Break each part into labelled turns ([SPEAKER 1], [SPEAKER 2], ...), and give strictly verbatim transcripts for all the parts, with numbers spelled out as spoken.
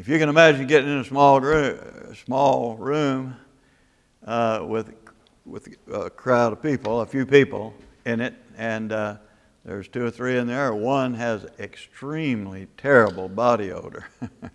[SPEAKER 1] if you can imagine getting in a small room, a small room uh, with with a crowd of people, a few people in it, and uh, there's two or three in there. One has extremely terrible body odor,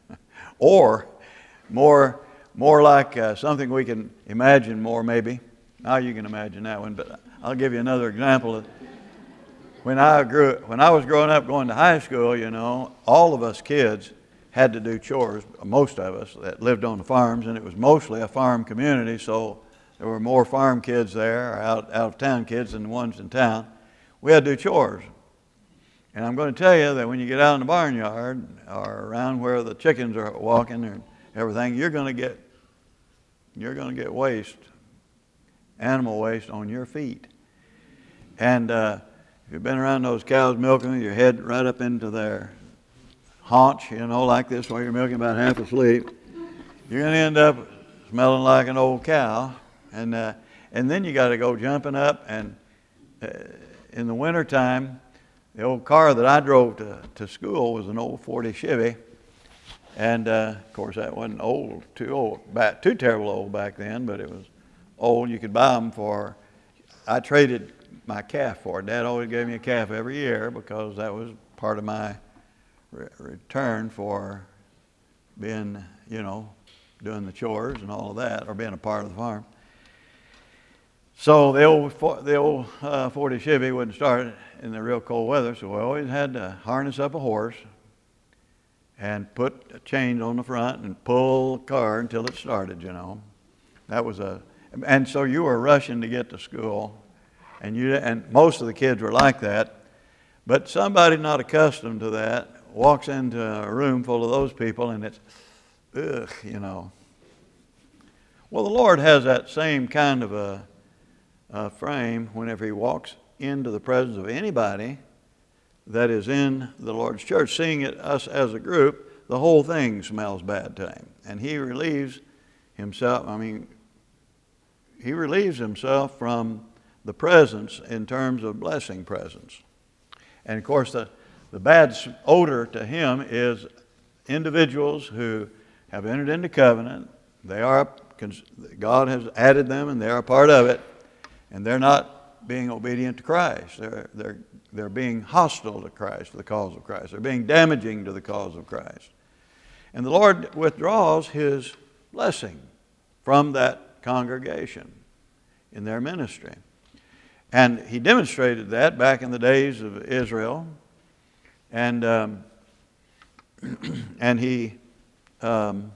[SPEAKER 1] or more more like uh, something we can imagine more maybe. Now you can imagine that one, but I'll give you another example. When I grew, when I was growing up, going to high school, you know, all of us kids had to do chores. Most of us that lived on the farms, and it was mostly a farm community, so there were more farm kids there, out out of town kids, than the ones in town. We had to do chores, and I'm going to tell you that when you get out in the barnyard or around where the chickens are walking and everything, you're going to get you're going to get waste, animal waste on your feet, and. Uh, If you've been around those cows milking, your head right up into their haunch, you know, like this while you're milking about half asleep, you're going to end up smelling like an old cow. And uh, and then you got to go jumping up. And uh, in the wintertime, the old car that I drove to, to school was an old forty Chevy. And, uh, of course, that wasn't old, too old, back, too terrible old back then, but it was old. You could buy them for, I traded my calf for it. Dad always gave me a calf every year because that was part of my re- return for being, you know, doing the chores and all of that, or being a part of the farm. So the old the old uh, forty Chevy wouldn't start in the real cold weather, so we always had to harness up a horse and put a chain on the front and pull the car until it started, you know. That was a, and so you were rushing to get to school. And you and most of the kids were like that, but somebody not accustomed to that walks into a room full of those people, and it's, ugh, you know. Well, the Lord has that same kind of a, a frame whenever He walks into the presence of anybody that is in the Lord's church. Seeing it us as a group, the whole thing smells bad to Him, and He relieves Himself. I mean, He relieves Himself from the presence in terms of blessing presence. And of course the, the bad odor to Him is individuals who have entered into covenant. They are, God has added them and they're a part of it, and they're not being obedient to Christ. They're, they're, they're being hostile to Christ for the cause of Christ. They're being damaging to the cause of Christ. And the Lord withdraws His blessing from that congregation in their ministry. And He demonstrated that back in the days of Israel. And um, and He um,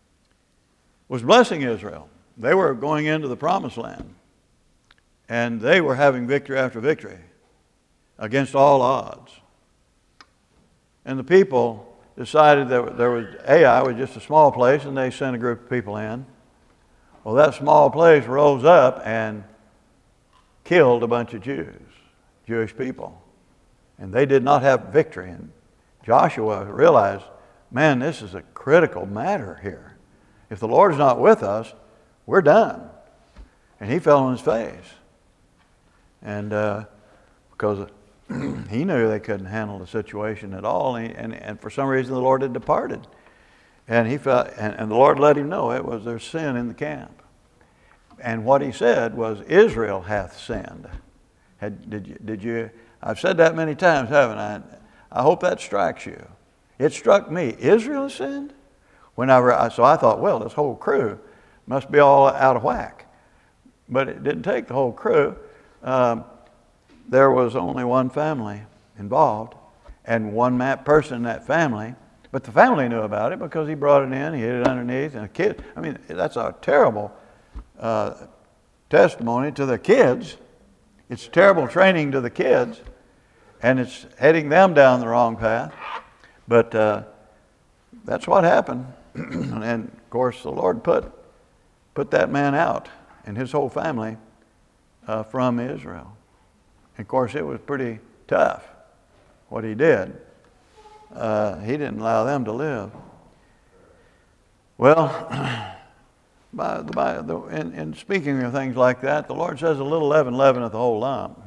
[SPEAKER 1] was blessing Israel. They were going into the promised land. And they were having victory after victory against all odds. And the people decided that there was, Ai was just a small place, and they sent a group of people in. Well, that small place rose up and killed a bunch of Jews, Jewish people. And they did not have victory. And Joshua realized, man, this is a critical matter here. If the Lord's not with us, we're done. And he fell on his face. And uh, because he knew they couldn't handle the situation at all. And, and, and for some reason the Lord had departed. And he felt, and, and the Lord let him know it was their sin in the camp. And what he said was, Israel hath sinned. Had, did you, did you, I've said that many times, haven't I? I hope that strikes you. It struck me. Israel has sinned? Whenever I, so I thought, well, this whole crew must be all out of whack. But it didn't take the whole crew. Um, there was only one family involved and one person in that family. But the family knew about it because he brought it in, he hid it underneath, and a kid, I mean, that's a terrible uh, testimony to the kids. It's terrible training to the kids, and it's heading them down the wrong path. But uh, that's what happened. And of course, the Lord put put that man out and his whole family uh, from Israel. And of course, it was pretty tough what he did. Uh, he didn't allow them to live. Well, by the, by the, in, in speaking of things like that, the Lord says a little leaven leaveneth the whole lump.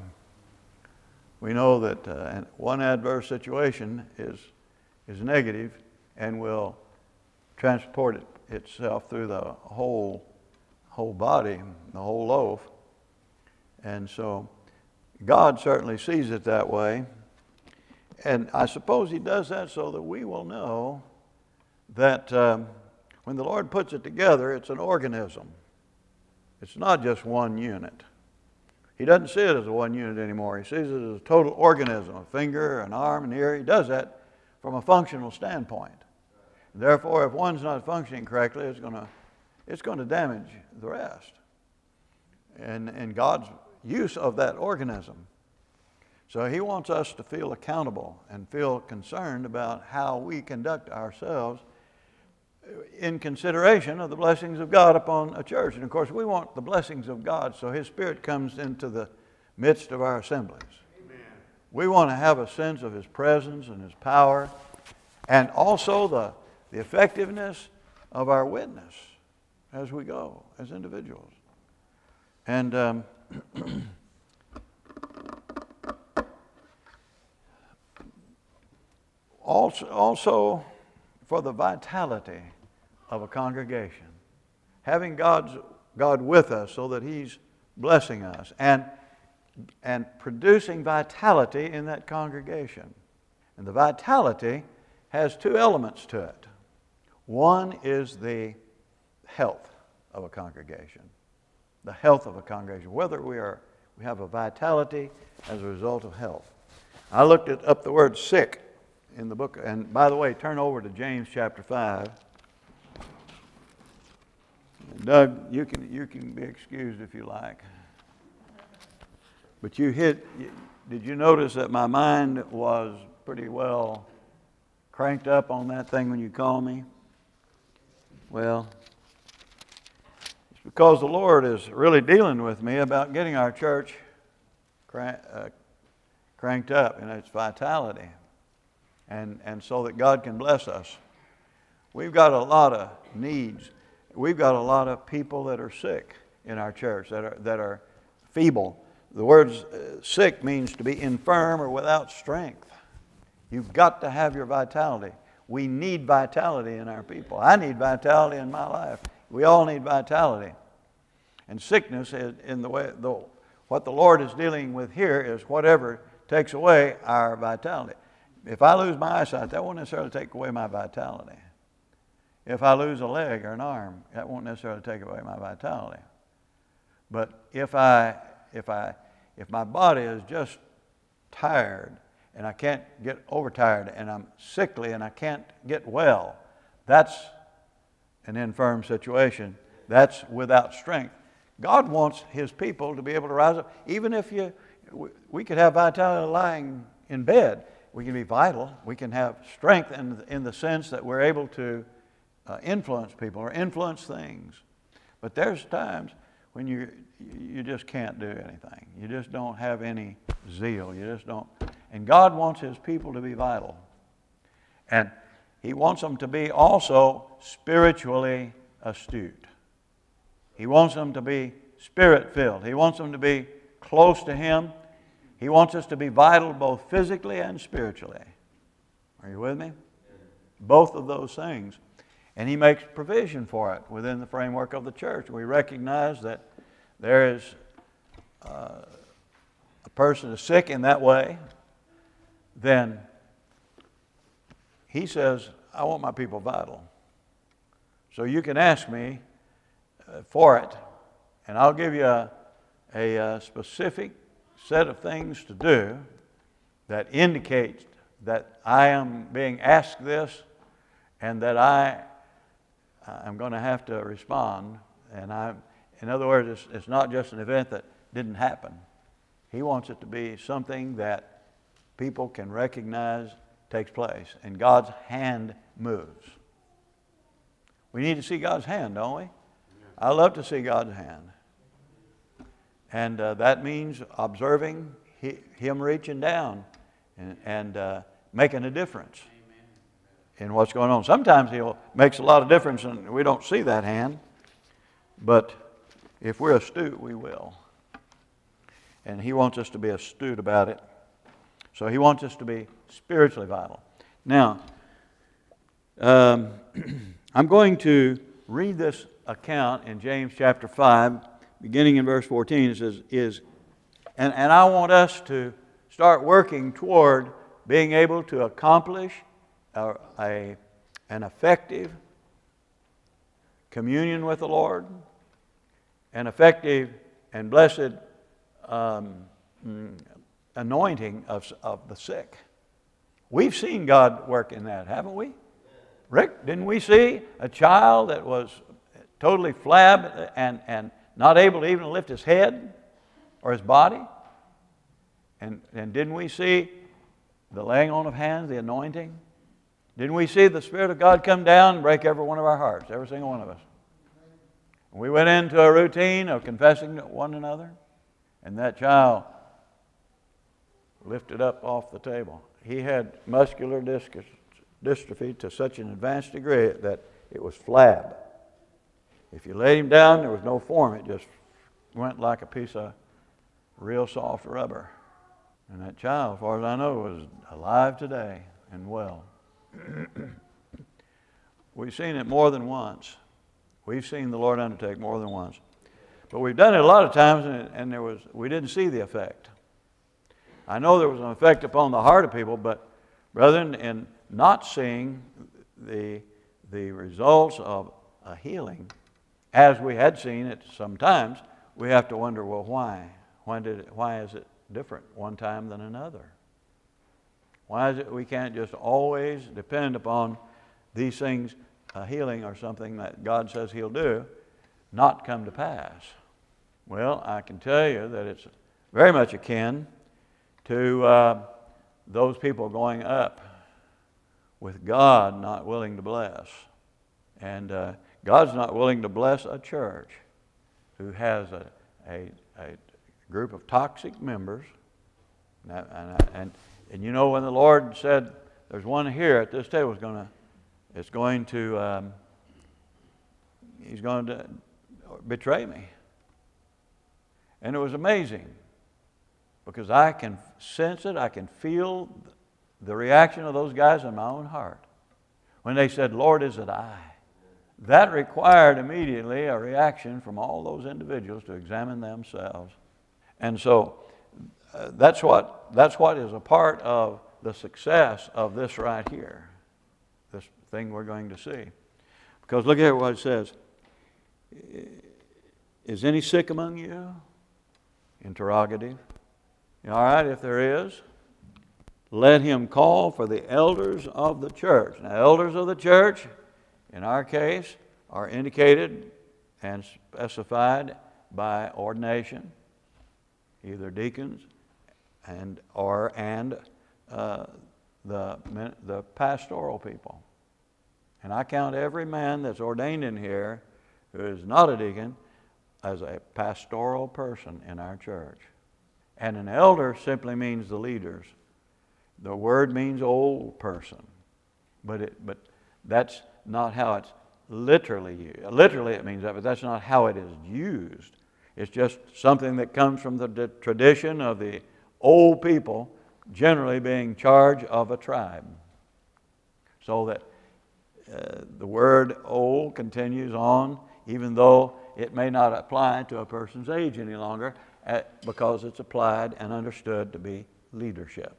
[SPEAKER 1] We know that uh, one adverse situation is is negative and will transport it, itself through the whole whole body, the whole loaf. And so God certainly sees it that way. And I suppose he does that so that we will know that um, when the Lord puts it together, it's an organism. It's not just one unit. He doesn't see it as a one unit anymore. He sees it as a total organism, a finger, an arm, an ear. He does that from a functional standpoint. Therefore, if one's not functioning correctly, it's going to it's going to damage the rest. And, and God's use of that organism. So he wants us to feel accountable and feel concerned about how we conduct ourselves in consideration of the blessings of God upon a church. And of course, we want the blessings of God, so his Spirit comes into the midst of our assemblies. Amen. We want to have a sense of his presence and his power, and also the, the effectiveness of our witness as we go, as individuals. And um, also, also for the vitality of a congregation, having God's God with us so that he's blessing us and and producing vitality in that congregation. And the vitality has two elements to it. One is the health of a congregation. The health of a congregation, whether we are we have a vitality as a result of health. I looked at, up the word sick in the book, and by the way, turn over to James chapter five. Doug, you can you can be excused if you like. But you hit, did you notice that my mind was pretty well cranked up on that thing when you called me? Well, it's because the Lord is really dealing with me about getting our church crank, uh, cranked up in its vitality, and, and so that God can bless us. We've got a lot of needs. We've got a lot of people that are sick in our church, that are that are feeble. The word uh, sick means to be infirm or without strength. You've got to have your vitality. We need vitality in our people. I need vitality in my life. We all need vitality. And sickness is in the way, the, what the Lord is dealing with here is whatever takes away our vitality. If I lose my eyesight, that won't necessarily take away my vitality. If I lose a leg or an arm, that won't necessarily take away my vitality. But if I, if I, if my body is just tired and I can't get overtired and I'm sickly and I can't get well, that's an infirm situation. That's without strength. God wants his people to be able to rise up. Even if you, we could have vitality lying in bed. We can be vital. We can have strength in, in the sense that we're able to uh, influence people or influence things. But there's times when you you just can't do anything. You just don't have any zeal. You just don't. And God wants his people to be vital. And he wants them to be also spiritually astute. He wants them to be spirit-filled. He wants them to be close to him. He wants us to be vital both physically and spiritually. Are you with me? Both of those things. And he makes provision for it within the framework of the church. We recognize that there is uh, a person is sick in that way, then he says, I want my people vital. So you can ask me uh, for it, and I'll give you a, a, a specific set of things to do that indicate that I am being asked this and that I am going to have to respond. And I, in other words, it's, it's not just an event that didn't happen. He wants it to be something that people can recognize takes place, and God's hand moves. We need to see God's hand, don't we? I love to see God's hand. And uh, that means observing he, Him reaching down and, and uh, making a difference in what's going on. Sometimes He makes a lot of difference and we don't see that hand, but if we're astute, we will. And He wants us to be astute about it. So He wants us to be spiritually vital. Now, um, I'm going to read this account in James chapter five, beginning in verse fourteen. It says, is, and, and I want us to start working toward being able to accomplish a, a, an effective communion with the Lord, an effective and blessed um, anointing of, of the sick. We've seen God work in that, haven't we? Rick, didn't we see a child that was totally flabbed and, and not able to even lift his head or his body? And, and didn't we see the laying on of hands, the anointing? Didn't we see the Spirit of God come down and break every one of our hearts, every single one of us? We went into a routine of confessing to one another, and that child lifted up off the table. He had muscular dystrophy to such an advanced degree that it was flab. If you laid him down, there was no form. It just went like a piece of real soft rubber. And that child, as far as I know, was alive today and well. We've seen it more than once. We've seen the Lord undertake more than once. But we've done it a lot of times, and, and there was we didn't see the effect. I know there was an effect upon the heart of people, but brethren, in not seeing the, the results of a healing, as we had seen it sometimes, we have to wonder, well, why? Why, did it, why is it different one time than another? Why is it we can't just always depend upon these things, a healing or something that God says He'll do, not come to pass? Well, I can tell you that it's very much akin to uh, those people going up with God not willing to bless. And uh, God's not willing to bless a church who has a, a, a group of toxic members. And, and, and, and you know, when the Lord said, there's one here at this table is going to, it's going to, um, he's going to betray me. And it was amazing because I can sense it, I can feel the reaction of those guys in my own heart. When they said, Lord, is it I? That required immediately a reaction from all those individuals to examine themselves. And so uh, that's what that's what is a part of the success of this right here, this thing we're going to see. Because look at what it says. Is any sick among you? Interrogative. All right, if there is, let him call for the elders of the church. Now, elders of the church, in our case, are indicated and specified by ordination, either deacons and or and uh, the the pastoral people. And I count every man that's ordained in here who is not a deacon as a pastoral person in our church. And an elder simply means the leaders. The word means old person, but it but that's not how it's literally used. Literally it means that, but that's not how it is used. It's just something that comes from the, the tradition of the old people generally being charge of a tribe. So that uh, the word old continues on, even though it may not apply to a person's age any longer, at, because it's applied and understood to be leadership.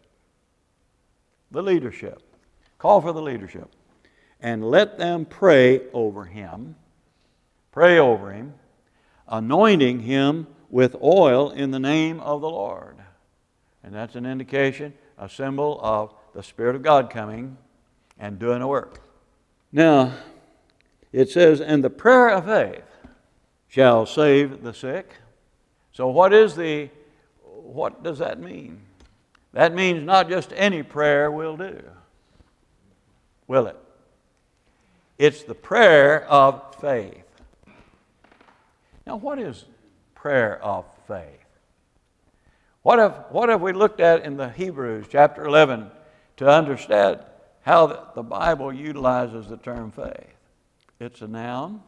[SPEAKER 1] The leadership. Call for the leadership. And let them pray over him. Pray over him, anointing him with oil in the name of the Lord. And that's an indication, a symbol of the Spirit of God coming and doing a work. Now, it says, and the prayer of faith shall save the sick. So what is the, what does that mean? That means not just any prayer will do, will it? It's the prayer of faith. Now, what is prayer of faith? What have, what have we looked at in the Hebrews chapter eleven to understand how the, the Bible utilizes the term faith? It's a noun.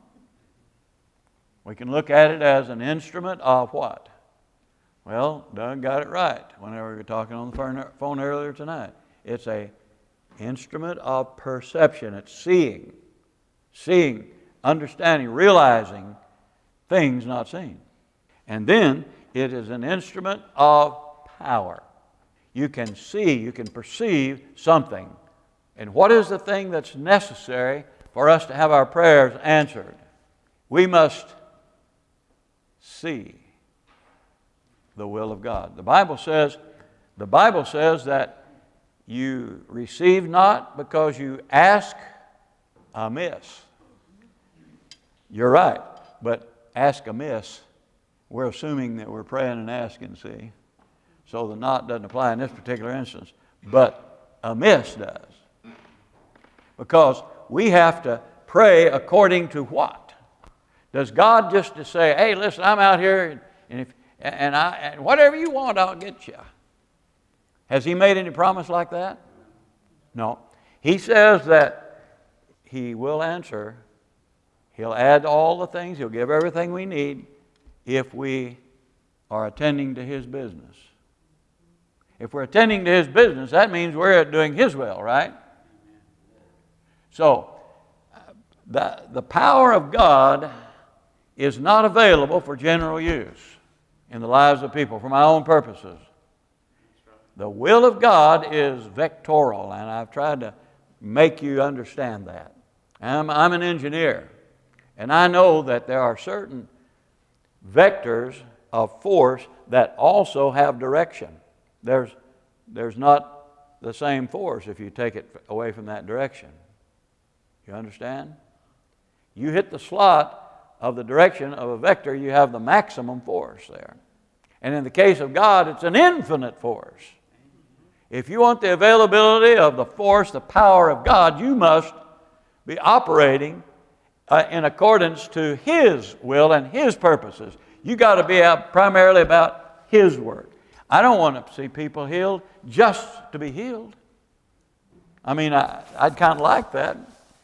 [SPEAKER 1] We can look at it as an instrument of what? Well, Doug got it right whenever we were talking on the phone earlier tonight. It's a instrument of perception. It's seeing. seeing, understanding, realizing things not seen. And then it is an instrument of power. You can see, you can perceive something. And what is the thing that's necessary for us to have our prayers answered? We must see the will of God. The Bible says, the Bible says that you receive not because you ask amiss. You're right, but ask amiss, we're assuming that we're praying and asking, see? So the not doesn't apply in this particular instance, but amiss does. Because we have to pray according to what? Does God just to say, hey, listen, I'm out here, and, if, and, I, and whatever you want, I'll get you. Has He made any promise like that? No. He says that He will answer. He'll add all the things. He'll give everything we need if we are attending to His business. If we're attending to His business, that means we're doing His will, right? So, the, the power of God is not available for general use in the lives of people for my own purposes. The will of God is vectoral, and I've tried to make you understand that. I'm, I'm an engineer, and I know that there are certain vectors of force that also have direction. There's, there's not the same force if you take it away from that direction. You understand? You hit the slot of the direction of a vector, you have the maximum force there. And in the case of God, it's an infinite force. If you want the availability of the force, the power of God, you must be operating uh, in accordance to His will and His purposes. You got to be out primarily about His work. I don't want to see people healed just to be healed. I mean, I, I'd kind of like that.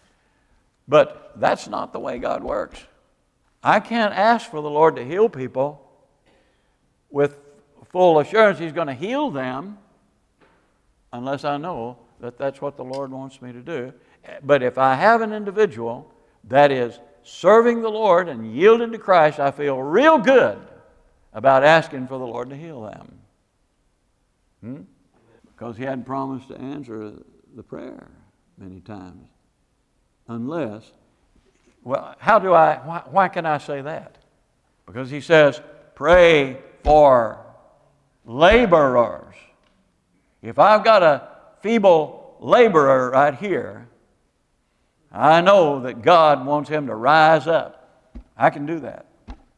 [SPEAKER 1] But that's not the way God works. I can't ask for the Lord to heal people with full assurance He's going to heal them unless I know that that's what the Lord wants me to do. But if I have an individual that is serving the Lord and yielding to Christ, I feel real good about asking for the Lord to heal them. Hmm? Because He hadn't promised to answer the prayer many times. Unless, well, how do I, why, why can I say that? Because He says, pray for laborers. If I've got a feeble laborer right here, I know that God wants him to rise up. I can do that.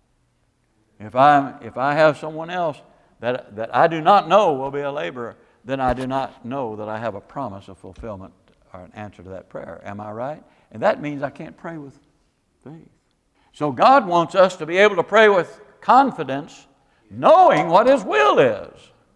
[SPEAKER 1] If I if I have someone else that, that I do not know will be a laborer, then I do not know that I have a promise of fulfillment or an answer to that prayer. Am I right? And that means I can't pray with faith. So God wants us to be able to pray with confidence, knowing what His will is.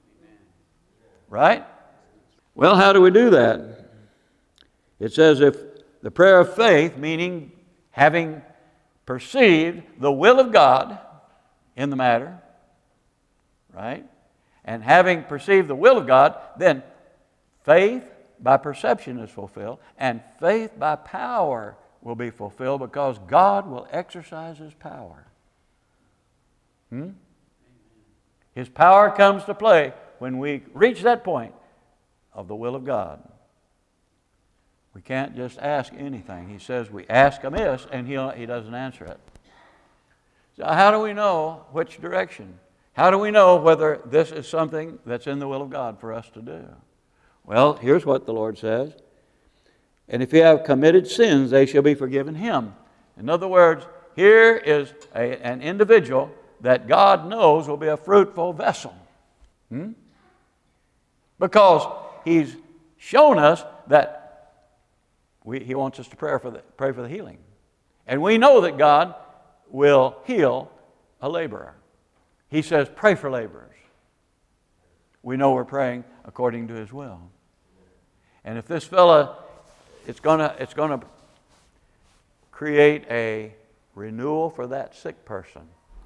[SPEAKER 1] Right? Well, how do we do that? It says if the prayer of faith, meaning having perceived the will of God in the matter, right? And having perceived the will of God, then faith by perception is fulfilled, and faith by power will be fulfilled because God will exercise His power. Hmm? His power comes to play when we reach that point of the will of God. We can't just ask anything. He says we ask amiss and he'll, He doesn't answer it. So how do we know which direction? How do we know whether this is something that's in the will of God for us to do? Well, here's what the Lord says. And if you have committed sins, they shall be forgiven him. In other words, here is a, an individual that God knows will be a fruitful vessel. Hmm? Because He's shown us that we, He wants us to pray for, the, pray for the healing. And we know that God will heal a laborer. He says, pray for laborers. We know we're praying according to His will. And if this fella, it's gonna, it's gonna create a renewal for that sick person.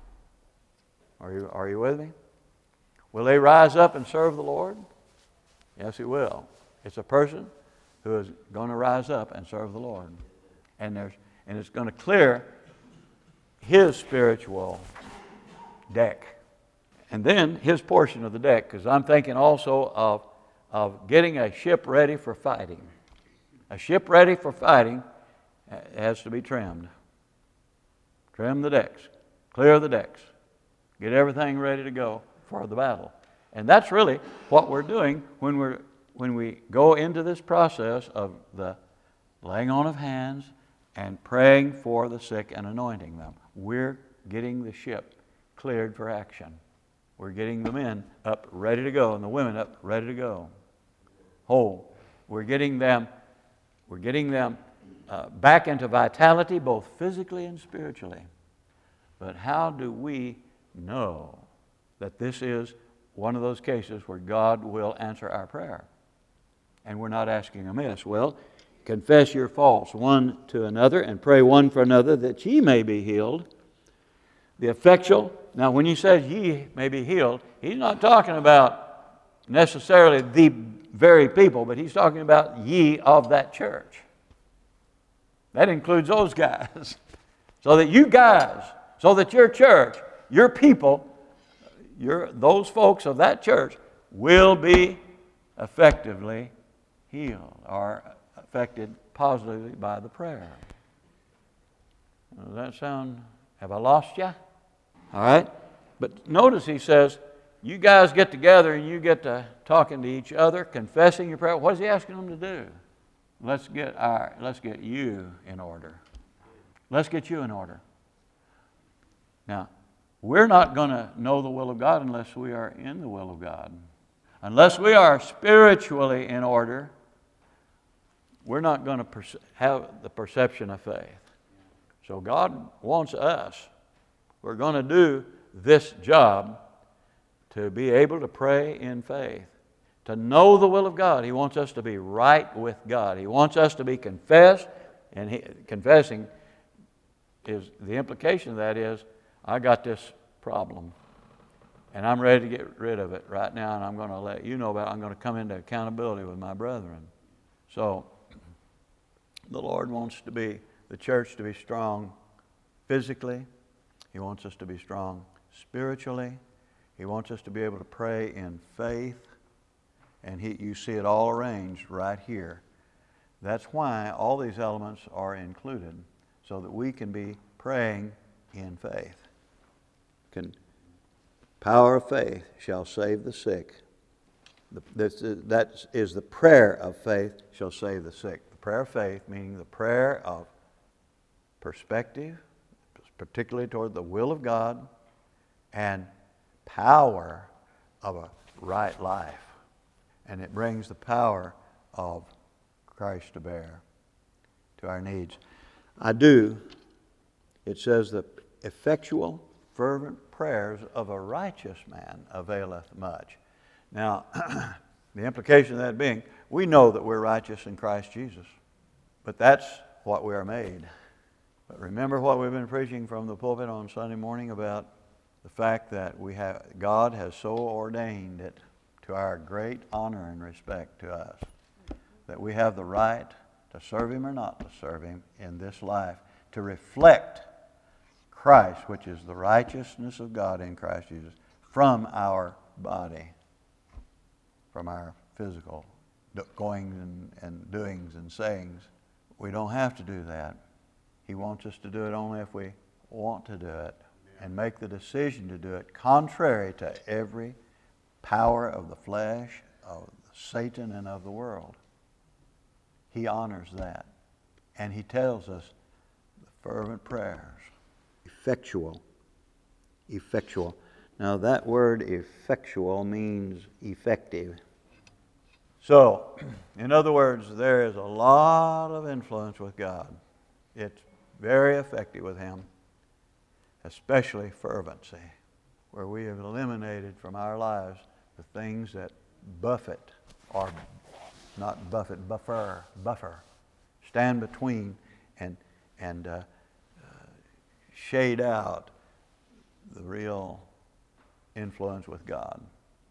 [SPEAKER 1] Are you, are you with me? Will they rise up and serve the Lord? Yes, He will. It's a person who is going to rise up and serve the Lord. And there's and it's going to clear his spiritual deck. And then his portion of the deck, because I'm thinking also of, of getting a ship ready for fighting. A ship ready for fighting has to be trimmed. Trim the decks, clear the decks, get everything ready to go for the battle. And that's really what we're doing when we're when we go into this process of the laying on of hands and praying for the sick and anointing them. We're getting the ship cleared for action. We're getting the men up ready to go and the women up ready to go. Whole. We're getting them, we're getting them uh, back into vitality, both physically and spiritually. But how do we know that this is one of those cases where God will answer our prayer? And we're not asking amiss. Well, confess your faults one to another and pray one for another that ye may be healed. The effectual, now when he says ye may be healed, he's not talking about necessarily the very people, but he's talking about ye of that church. That includes those guys. So that you guys, so that your church, your people, your, those folks of that church will be effectively healed or affected positively by the prayer. Does that sound, have I lost you? All right? But notice he says, you guys get together and you get to talking to each other, confessing your prayer. What is he asking them to do? Let's get our, let's get you in order. Let's get you in order. Now, we're not going to know the will of God unless we are in the will of God. Unless we are spiritually in order, we're not going to perce- have the perception of faith. So God wants us, we're going to do this job to be able to pray in faith, to know the will of God. He wants us to be right with God. He wants us to be confessed, and he, confessing is, the implication of that is, I got this problem, and I'm ready to get rid of it right now, and I'm going to let you know about it. I'm going to come into accountability with my brethren. So, the Lord wants to be, the church to be strong physically. He wants us to be strong spiritually. He wants us to be able to pray in faith. And he, you see it all arranged right here. That's why all these elements are included, so that we can be praying in faith. Can, power of faith shall save the sick. The, this, that is the prayer of faith shall save the sick. The prayer of faith, meaning the prayer of perspective, particularly toward the will of God, and power of a right life. And it brings the power of Christ to bear to our needs. I do, it says the effectual, fervent prayers of a righteous man availeth much. Now, the implication of that being, we know that we're righteous in Christ Jesus, but that's what we are made. But remember what we've been preaching from the pulpit on Sunday morning about the fact that we have God has so ordained it to our great honor and respect to us that we have the right to serve Him or not to serve Him in this life, to reflect Christ, which is the righteousness of God in Christ Jesus, from our body, from our physical goings and, and doings and sayings. We don't have to do that. He wants us to do it only if we want to do it and make the decision to do it contrary to every power of the flesh, of Satan, and of the world. He honors that. And He tells us the fervent prayers. Effectual. Effectual. Now that word effectual means effective. So, in other words, there is a lot of influence with God. It's very effective with Him, especially fervency, where we have eliminated from our lives the things that buffet, or not buffet, buffer, buffer, stand between and, and uh, uh, shade out the real influence with God.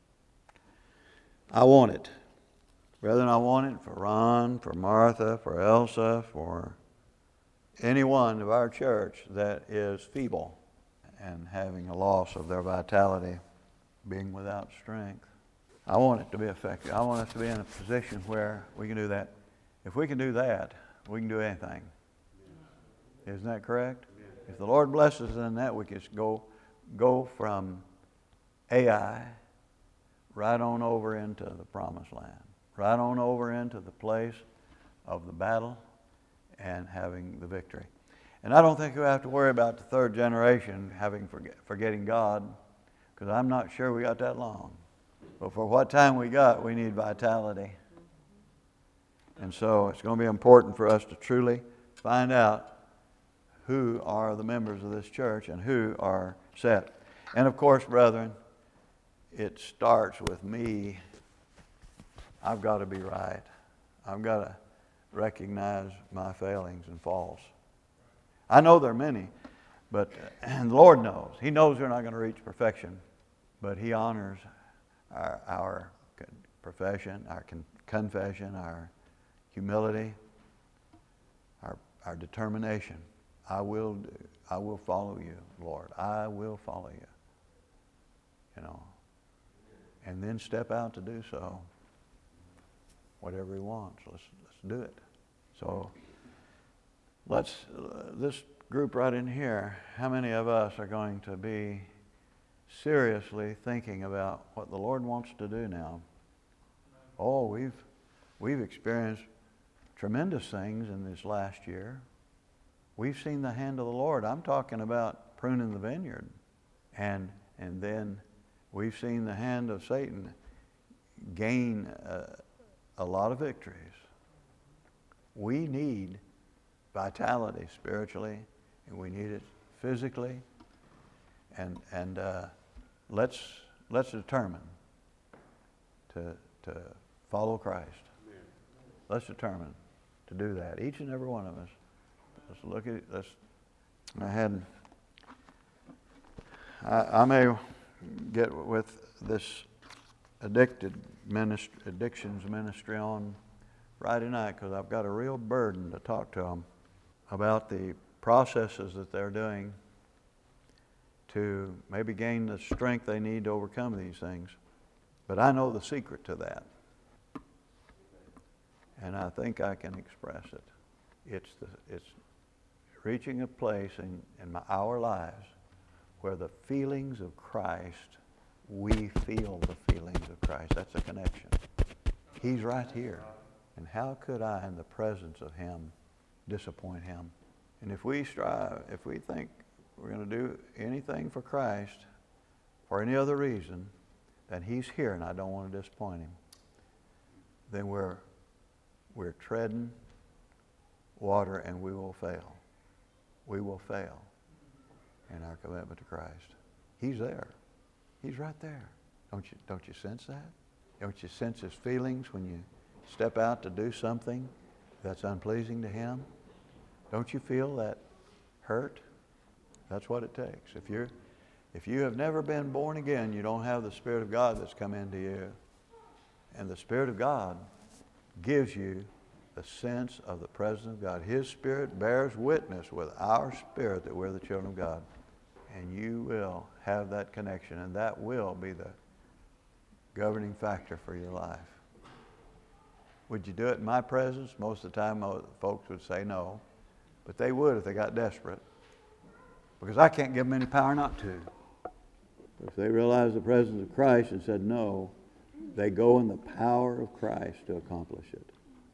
[SPEAKER 1] I want it. Brethren, I want it for Ron, for Martha, for Elsa, for anyone of our church that is feeble and having a loss of their vitality, being without strength. I want it to be effective. I want us to be in a position where we can do that. If we can do that, we can do anything. Isn't that correct? If the Lord blesses us in that, we can go, go from Ai right on over into the promised land, right on over into the place of the battle and having the victory. And I don't think we have to worry about the third generation having forget, forgetting God, because I'm not sure we got that long. But for what time we got, we need vitality. And so it's going to be important for us to truly find out who are the members of this church and who are set. And of course, brethren, it starts with me. I've got to be right. I've got to recognize my failings and faults. I know there are many, but and the Lord knows. He knows we're not going to reach perfection, but He honors our, our profession, our con- confession, our humility, our, our determination. I will do, I will follow you, Lord. I will follow you. You know, and then step out to do so. Whatever He wants, let's let's do it. So let's uh, this group right in here. How many of us are going to be seriously thinking about what the Lord wants to do now? Oh, we've we've experienced tremendous things in this last year. We've seen the hand of the Lord. I'm talking about pruning the vineyard, and and then we've seen the hand of Satan gain uh, a lot of victories. We need vitality spiritually, and we need it physically, and and uh, let's let's determine to to follow Christ. Amen. Let's determine to do that. Each and every one of us. Let's look at it. Let's. I had. I, I may get with this addicted ministry, addictions ministry on Friday night, because I've got a real burden to talk to them about the processes that they're doing to maybe gain the strength they need to overcome these things. But I know the secret to that, and I think I can express it. It's the it's reaching a place in, in my, our lives where the feelings of Christ, we feel the feelings of Christ. That's a connection. He's right here. And how could I, in the presence of Him, disappoint Him? And if we strive, if we think we're going to do anything for Christ for any other reason than He's here and I don't want to disappoint Him, then we're we're treading water and we will fail. We will fail in our commitment to Christ. He's there. He's right there. Don't you don't you sense that? Don't you sense His feelings when you step out to do something that's unpleasing to Him? Don't you feel that hurt? That's what it takes. If you're if you have never been born again, you don't have the Spirit of God that's come into you. And the Spirit of God gives you the sense of the presence of God. His Spirit bears witness with our spirit that we're the children of God. And you will have that connection, and that will be the governing factor for your life. Would you do it in my presence? Most of the time, folks would say no. But they would if they got desperate. Because I can't give them any power not to. But if they realize the presence of Christ and said no, they go in the power of Christ to accomplish it.